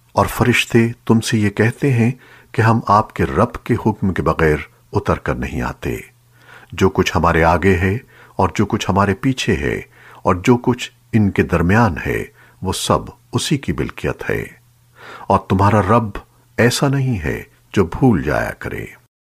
और फरिश्ते तुमसे ये कहते हैं कि हम आपके रब के हुक्म के बगैर उतर कर नहीं आते। जो कुछ हमारे आगे है और जो कुछ हमारे पीछे है और जो कुछ इनके दरमियान है वो सब उसी की मिल्कियत है। और तुम्हारा रब ऐसा नहीं है जो भूल जाया करे।